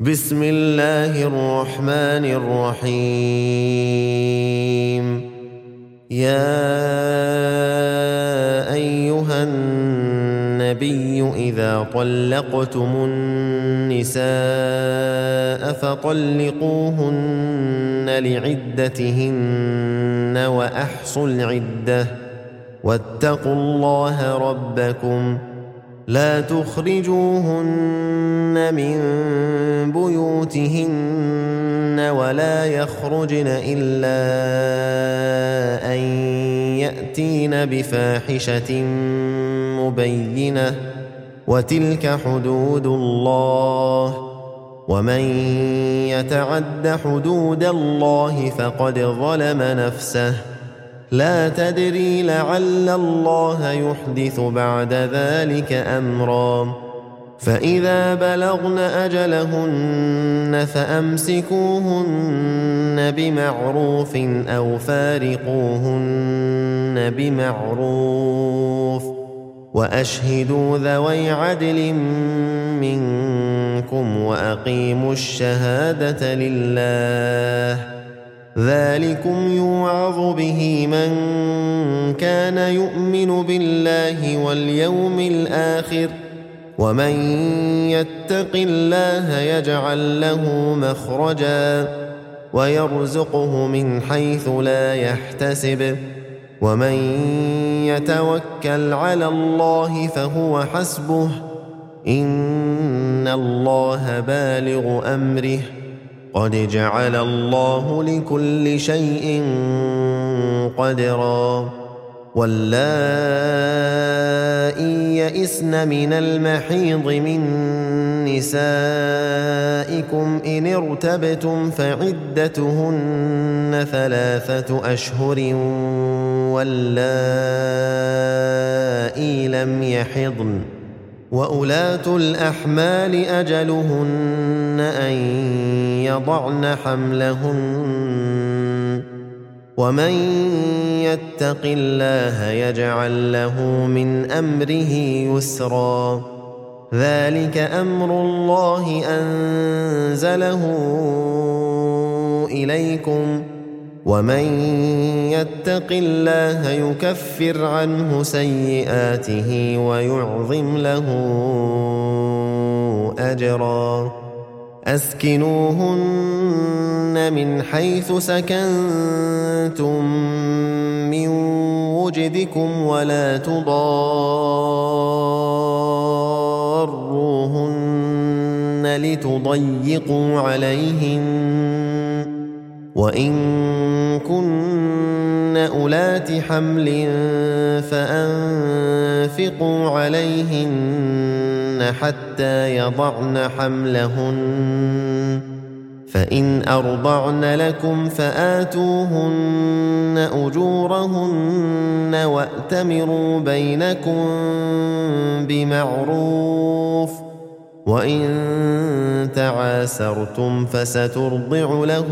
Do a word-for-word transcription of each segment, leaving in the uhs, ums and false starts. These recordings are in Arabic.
بسم الله الرحمن الرحيم. يا أيها النبي إذا طلقتم النساء فطلقوهن لعدتهن وأحصوا العدة واتقوا الله ربكم لا تخرجوهن من بيوتهن ولا يخرجن إلا أن يأتين بفاحشة مبينة وتلك حدود الله ومن يتعد حدود الله فقد ظلم نفسه لا تدري لعل الله يحدث بعد ذلك أمرا فإذا بلغن أجلهن فأمسكوهن بمعروف أو فارقوهن بمعروف وأشهدوا ذوي عدل منكم وأقيموا الشهادة لله ذلكم يوعظ به من كان يؤمن بالله واليوم الآخر ومن يتق الله يجعل له مخرجا ويرزقه من حيث لا يحتسب ومن يتوكل على الله فهو حسبه إن الله بالغ أمره قد جعل الله لكل شيء قدرا واللائي يئسن من المحيض من نسائكم إن ارتبتم فعدتهن ثلاثة أشهر واللائي لم يحضن وأولاة الأحمال أجلهن أن يضعن حملهن ومن يتق الله يجعل له من أمره يسرا ذلك أمر الله أنزله إليكم ومن يتق الله يكفر عنه سيئاته ويعظم له أجرا أسكنوهن من حيث سكنتم من وجدكم ولا تضاروهن لتضيقوا عليهن وإن كن أولات حمل فأنفقوا عليهن حتى يضعن حملهن فإن أرضعن لكم فآتوهن أجورهن وأتمروا بينكم بمعروف وإن تعاسرتم فسترضع له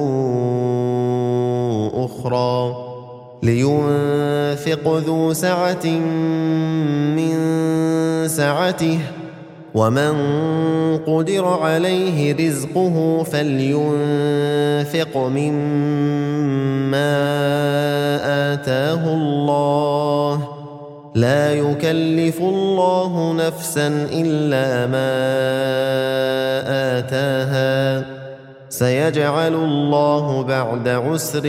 أخرى لينفق ذو سعة من سعته ومن قدر عليه رزقه فلينفق مما آتاه الله لا يكلف الله نفسا إلا ما آتاها سيجعل الله بعد عسر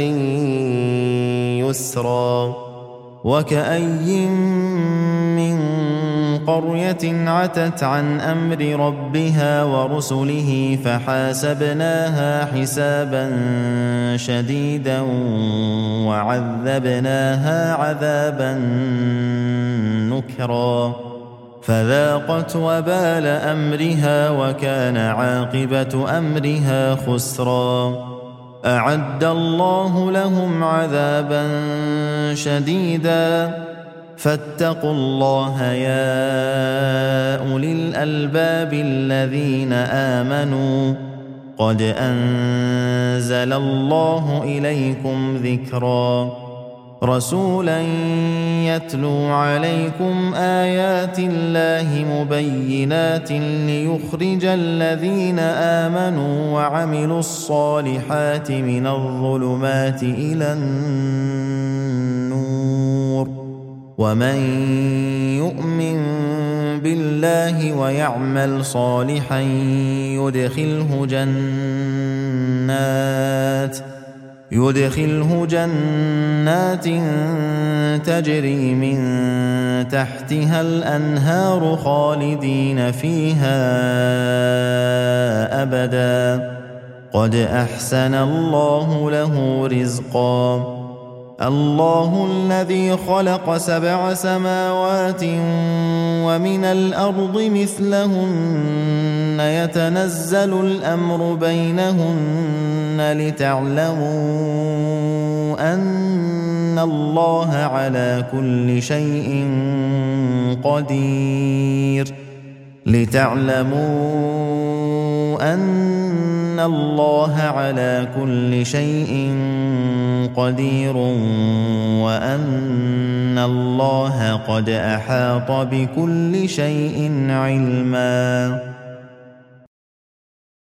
يسرا وكأي من قرية عتت عن أمر ربها ورسله فحاسبناها حسابا شديدا وعذبناها عذابا نكرا فذاقت وبال أمرها وكان عاقبة أمرها خسرا أعد الله لهم عذابا شديدا فاتقوا الله يا أولي الألباب الذين آمنوا قد أنزل الله إليكم ذكرا رسولا يتلو عليكم آيات الله مبينات ليخرج الذين آمنوا وعملوا الصالحات من الظلمات إلى النور ومن يؤمن بالله ويعمل صالحا يدخله جنات يدخله جنات تجري من تحتها الأنهار خالدين فيها أبدا قد أحسن الله له رزقا الله الذي خلق سبع سماوات ومن الأرض مثلهن يتنزل الأمر بينهن لتعلموا أن الله على كل شيء قدير لتعلموا أن الله على كل شيء قدير وأن الله قد أحاط بكل شيء علما